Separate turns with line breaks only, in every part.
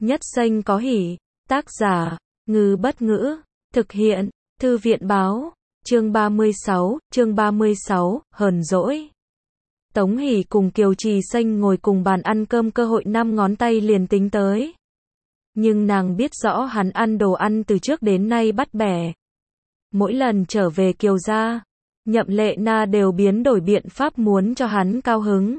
Nhất xanh có hỉ. Tác giả, Ngư Bất Ngữ. Thực hiện, Thư viện báo. Chương 36, hờn dỗi. Tống Hỷ cùng Kiều Trì Xanh ngồi cùng bàn ăn cơm, cơ hội 5 ngón tay liền tính tới. Nhưng nàng biết rõ hắn ăn đồ ăn từ trước đến nay bắt bẻ. Mỗi lần trở về Kiều gia, Nhậm Lệ Na đều biến đổi biện pháp muốn cho hắn cao hứng.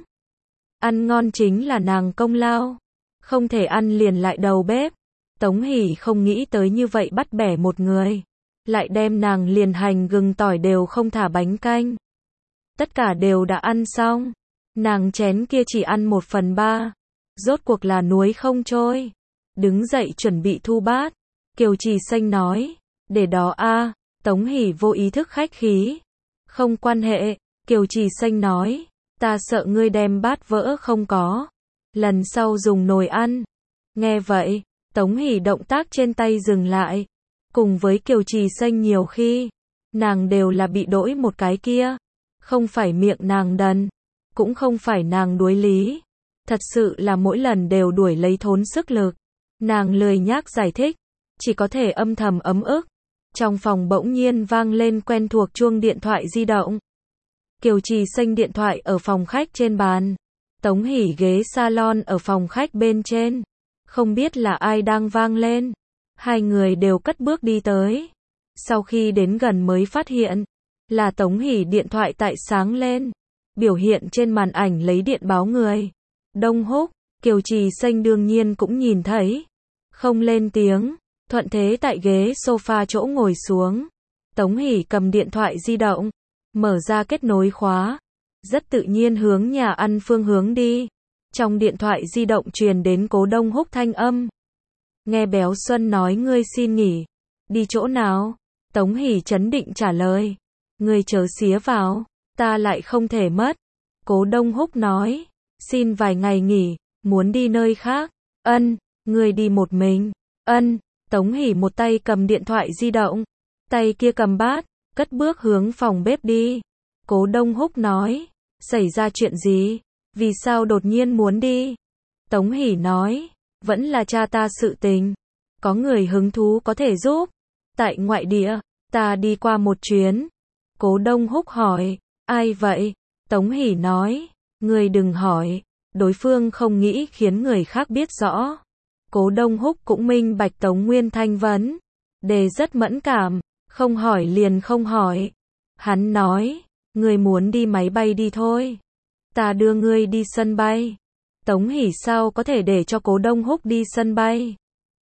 Ăn ngon chính là nàng công lao, không thể ăn liền lại đầu bếp. Tống Hỷ không nghĩ tới như vậy bắt bẻ một người, lại đem nàng liền hành gừng tỏi đều không thả bánh canh. Tất cả đều đã ăn xong, nàng chén kia chỉ ăn 1/3, rốt cuộc là nuối không trôi. Đứng dậy chuẩn bị thu bát, Kiều Trì Xanh nói, để đó a. Tống Hỷ vô ý thức khách khí. Không quan hệ, Kiều Trì Xanh nói, ta sợ ngươi đem bát vỡ không có, lần sau dùng nồi ăn. Nghe vậy, Tống Hỷ động tác trên tay dừng lại. Cùng với Kiều Trì Xanh nhiều khi, nàng đều là bị đỗi một cái kia. Không phải miệng nàng đần, cũng không phải nàng đuối lý. Thật sự là mỗi lần đều đuổi lấy thốn sức lực. Nàng lười nhác giải thích, chỉ có thể âm thầm ấm ức. Trong phòng bỗng nhiên vang lên quen thuộc chuông điện thoại di động. Kiều Trì Xanh điện thoại ở phòng khách trên bàn. Tống Hỷ ghế salon ở phòng khách bên trên. Không biết là ai đang vang lên. Hai người đều cất bước đi tới. Sau khi đến gần mới phát hiện là Tống Hỷ điện thoại tại sáng lên. Biểu hiện trên màn ảnh lấy điện báo người. Đông Húc. Kiều Trì Xanh đương nhiên cũng nhìn thấy. Không lên tiếng, thuận thế tại ghế sofa chỗ ngồi xuống. Tống Hỷ cầm điện thoại di động, mở ra kết nối khóa. Rất tự nhiên hướng nhà ăn phương hướng đi. Trong điện thoại di động truyền đến Cố Đông Húc thanh âm. Nghe Béo Xuân nói ngươi xin nghỉ. Đi chỗ nào? Tống Hỷ trấn định trả lời. Ngươi chớ xía vào, ta lại không thể mất. Cố Đông Húc nói, xin vài ngày nghỉ, muốn đi nơi khác. Ân, ngươi đi một mình. Ân. Tống Hỷ một tay cầm điện thoại di động, tay kia cầm bát, cất bước hướng phòng bếp đi. Cố Đông Húc nói, xảy ra chuyện gì? Vì sao đột nhiên muốn đi? Tống Hỷ nói, vẫn là cha ta sự tình. Có người hứng thú có thể giúp. Tại ngoại địa, ta đi qua một chuyến. Cố Đông Húc hỏi, ai vậy? Tống Hỷ nói, ngươi đừng hỏi, đối phương không nghĩ khiến người khác biết rõ. Cố Đông Húc cũng minh bạch Tống Nguyên Thanh vấn đề rất mẫn cảm, không hỏi liền không hỏi. Hắn nói, ngươi muốn đi máy bay đi thôi, ta đưa ngươi đi sân bay. Tống Hỷ sao có thể để cho Cố Đông Húc đi sân bay?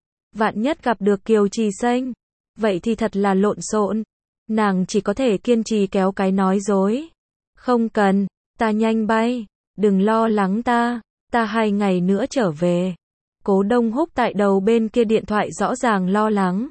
Vạn nhất gặp được Kiều Trì Xanh, vậy thì thật là lộn xộn. Nàng chỉ có thể kiên trì kéo cái nói dối. Không cần, ta nhanh bay, đừng lo lắng ta 2 ngày nữa trở về. Cố Đông Húc tại đầu bên kia điện thoại rõ ràng lo lắng.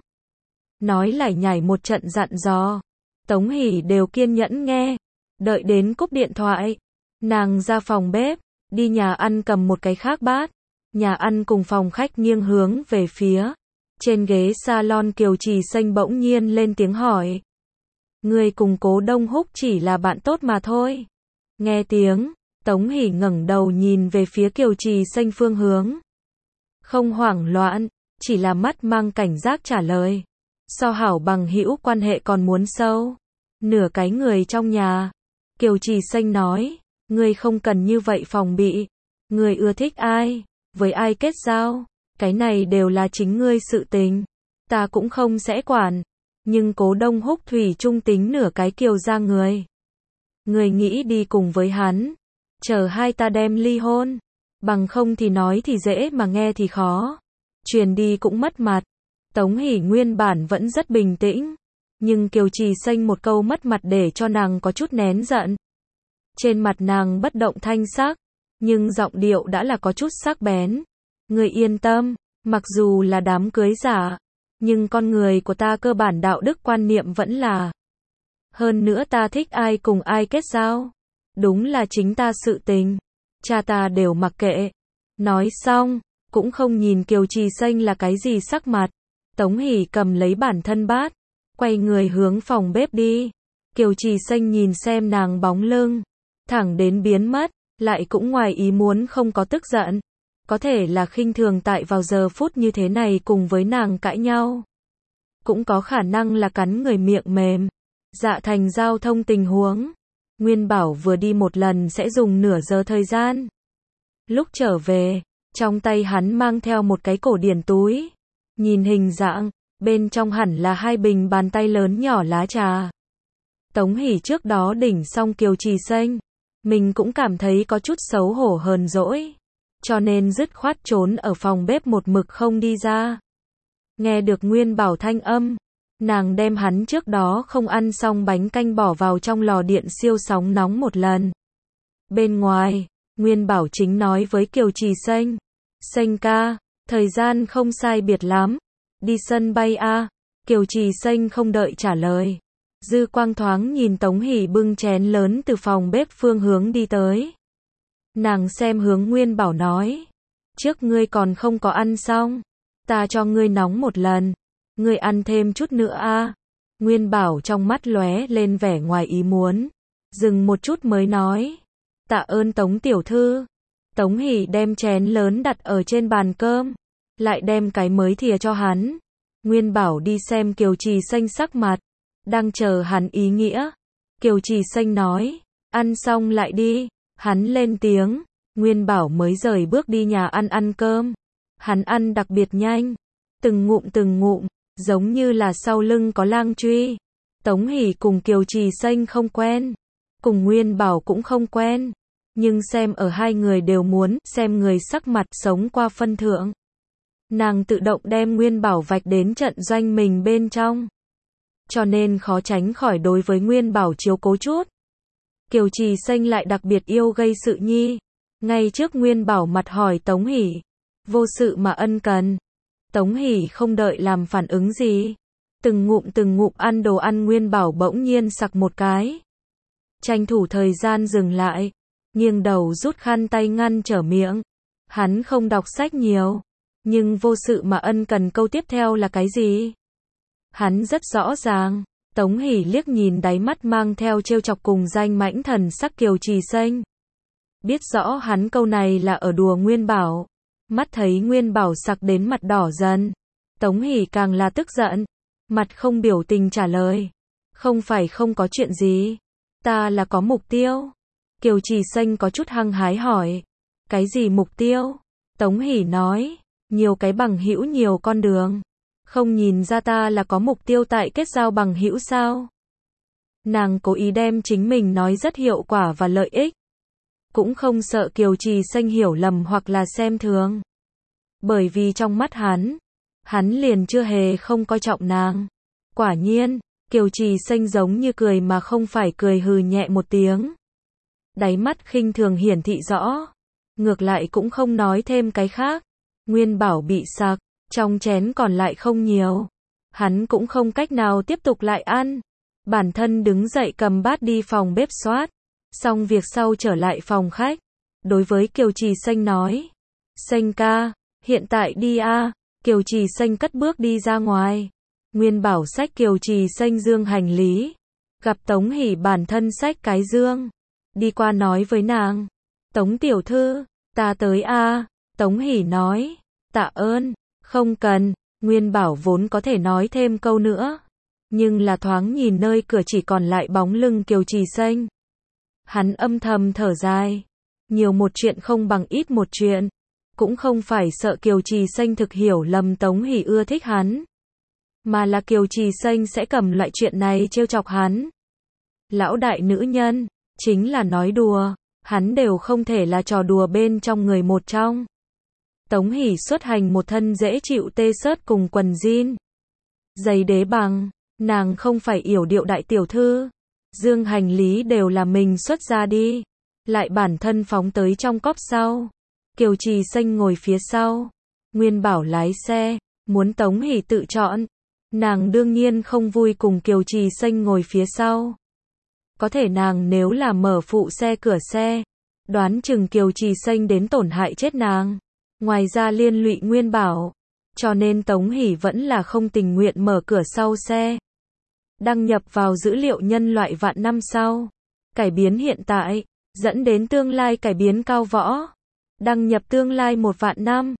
Nói lải nhải một trận dặn dò. Tống Hỷ đều kiên nhẫn nghe. Đợi đến cúp điện thoại, nàng ra phòng bếp, đi nhà ăn cầm một cái khác bát. Nhà ăn cùng phòng khách nghiêng hướng về phía. Trên ghế salon Kiều Trì Xanh bỗng nhiên lên tiếng hỏi. Người cùng Cố Đông Húc chỉ là bạn tốt mà thôi. Nghe tiếng, Tống Hỷ ngẩng đầu nhìn về phía Kiều Trì Xanh phương hướng. Không hoảng loạn, chỉ là mắt mang cảnh giác trả lời. So hảo bằng hữu quan hệ còn muốn sâu. Nửa cái người trong nhà. Kiều Trì Xanh nói, ngươi không cần như vậy phòng bị. Ngươi ưa thích ai, với ai kết giao, cái này đều là chính ngươi sự tình. Ta cũng không sẽ quản. Nhưng Cố Đông Húc thủy chung tính nửa cái Kiều gia người. Ngươi nghĩ đi cùng với hắn, chờ hai ta đem ly hôn. Bằng không thì nói thì dễ mà nghe thì khó. Truyền đi cũng mất mặt. Tống Hỷ nguyên bản vẫn rất bình tĩnh. Nhưng Kiều Trì Xanh một câu mất mặt để cho nàng có chút nén giận. Trên mặt nàng bất động thanh sắc. Nhưng giọng điệu đã là có chút sắc bén. Người yên tâm, mặc dù là đám cưới giả. Nhưng con người của ta cơ bản đạo đức quan niệm vẫn là. Hơn nữa ta thích ai cùng ai kết giao. Đúng là chính ta sự tình. Cha ta đều mặc kệ. Nói xong, cũng không nhìn Kiều Trì Xanh là cái gì sắc mặt. Tống Hỷ cầm lấy bản thân bát, quay người hướng phòng bếp đi. Kiều Trì Xanh nhìn xem nàng bóng lưng, thẳng đến biến mất, lại cũng ngoài ý muốn không có tức giận. Có thể là khinh thường tại vào giờ phút như thế này cùng với nàng cãi nhau. Cũng có khả năng là cắn người miệng mềm. Dạ thành giao thông tình huống. Nguyên Bảo vừa đi một lần sẽ dùng nửa giờ thời gian. Lúc trở về, trong tay hắn mang theo một cái cổ điển túi. Nhìn hình dạng, bên trong hẳn là 2 bình bàn tay lớn nhỏ lá trà. Tống Hỷ trước đó đỉnh xong Kiều Trì Xanh. Mình cũng cảm thấy có chút xấu hổ hờn dỗi. Cho nên dứt khoát trốn ở phòng bếp một mực không đi ra. Nghe được Nguyên Bảo thanh âm, nàng đem hắn trước đó không ăn xong bánh canh bỏ vào trong lò điện siêu sóng nóng một lần. Bên ngoài, Nguyên Bảo chính nói với Kiều Trì Xanh. Xanh ca, thời gian không sai biệt lắm. Đi sân bay a. Kiều Trì Xanh không đợi trả lời. Dư quang thoáng nhìn Tống Hỷ bưng chén lớn từ phòng bếp phương hướng đi tới. Nàng xem hướng Nguyên Bảo nói. Trước ngươi còn không có ăn xong. Ta cho ngươi nóng một lần. Ngươi ăn thêm chút nữa a. Nguyên Bảo trong mắt lóe lên vẻ ngoài ý muốn. Dừng một chút mới nói. Tạ ơn Tống tiểu thư. Tống Hỷ đem chén lớn đặt ở trên bàn cơm. Lại đem cái mới thìa cho hắn. Nguyên Bảo đi xem Kiều Trì Xanh sắc mặt. Đang chờ hắn ý nghĩa. Kiều Trì Xanh nói. Ăn xong lại đi. Hắn lên tiếng. Nguyên Bảo mới rời bước đi nhà ăn cơm. Hắn ăn đặc biệt nhanh. Từng ngụm. Giống như là sau lưng có lang truy. Tống Hỷ cùng Kiều Trì Xanh không quen. Cùng Nguyên Bảo cũng không quen. Nhưng xem ở hai người đều muốn xem người sắc mặt sống qua phân thượng. Nàng tự động đem Nguyên Bảo vạch đến trận doanh mình bên trong. Cho nên khó tránh khỏi đối với Nguyên Bảo chiếu cố chút. Kiều Trì Xanh lại đặc biệt yêu gây sự nhi. Ngay trước Nguyên Bảo mặt hỏi Tống Hỷ. Vô sự mà ân cần. Tống Hỷ không đợi làm phản ứng gì. Từng ngụm ăn đồ ăn. Nguyên Bảo bỗng nhiên sặc một cái. Tranh thủ thời gian dừng lại. Nghiêng đầu rút khăn tay ngăn trở miệng. Hắn không đọc sách nhiều. Nhưng vô sự mà ân cần câu tiếp theo là cái gì? Hắn rất rõ ràng. Tống Hỷ liếc nhìn đáy mắt mang theo trêu chọc cùng danh mãnh thần sắc Kiều Trì Xanh. Biết rõ hắn câu này là ở đùa Nguyên Bảo. Mắt thấy Nguyên Bảo sặc đến mặt đỏ dần. Tống Hỷ càng là tức giận. Mặt không biểu tình trả lời. Không phải không có chuyện gì. Ta là có mục tiêu. Kiều Trì Xanh có chút hăng hái hỏi. Cái gì mục tiêu? Tống Hỷ nói. Nhiều cái bằng hữu nhiều con đường. Không nhìn ra ta là có mục tiêu tại kết giao bằng hữu sao? Nàng cố ý đem chính mình nói rất hiệu quả và lợi ích. Cũng không sợ Kiều Trì Xanh hiểu lầm hoặc là xem thường. Bởi vì trong mắt hắn liền chưa hề không coi trọng nàng. Quả nhiên, Kiều Trì Xanh giống như cười mà không phải cười, hừ nhẹ một tiếng. Đáy mắt khinh thường hiển thị rõ. Ngược lại cũng không nói thêm cái khác. Nguyên Bảo bị sặc, trong chén còn lại không nhiều. Hắn cũng không cách nào tiếp tục lại ăn. Bản thân đứng dậy cầm bát đi phòng bếp xoát. Xong việc sau trở lại phòng khách. Đối với Kiều Trì Xanh nói. Xanh ca, hiện tại đi a. Kiều Trì Xanh cất bước đi ra ngoài. Nguyên Bảo xách Kiều Trì Xanh dương hành lý. Gặp Tống Hỷ bản thân xách cái dương. Đi qua nói với nàng. Tống tiểu thư, ta tới a. Tống Hỷ nói. Tạ ơn, không cần. Nguyên Bảo vốn có thể nói thêm câu nữa. Nhưng là thoáng nhìn nơi cửa chỉ còn lại bóng lưng Kiều Trì Xanh. Hắn âm thầm thở dài. Nhiều một chuyện không bằng ít một chuyện. Cũng không phải sợ Kiều Trì Xanh thực hiểu lầm Tống Hỷ ưa thích hắn. Mà là Kiều Trì Xanh sẽ cầm loại chuyện này trêu chọc hắn. Lão đại nữ nhân, chính là nói đùa. Hắn đều không thể là trò đùa bên trong người một trong. Tống Hỷ xuất hành một thân dễ chịu t-shirt cùng quần jean. Giày đế bằng, nàng không phải yểu điệu đại tiểu thư. Dương hành lý đều là mình xuất ra đi. Lại bản thân phóng tới trong cốp sau. Kiều Trì Xanh ngồi phía sau. Nguyên Bảo lái xe, muốn Tống Hỷ tự chọn. Nàng đương nhiên không vui cùng Kiều Trì Xanh ngồi phía sau. Có thể nàng nếu là mở phụ xe cửa xe, đoán chừng Kiều Trì Xanh đến tổn hại chết nàng. Ngoài ra liên lụy Nguyên Bảo. Cho nên Tống Hỷ vẫn là không tình nguyện mở cửa sau xe. Đăng nhập vào dữ liệu nhân loại vạn năm sau. Cải biến hiện tại, dẫn đến tương lai cải biến cao võ. Đăng nhập tương lai 1 vạn năm.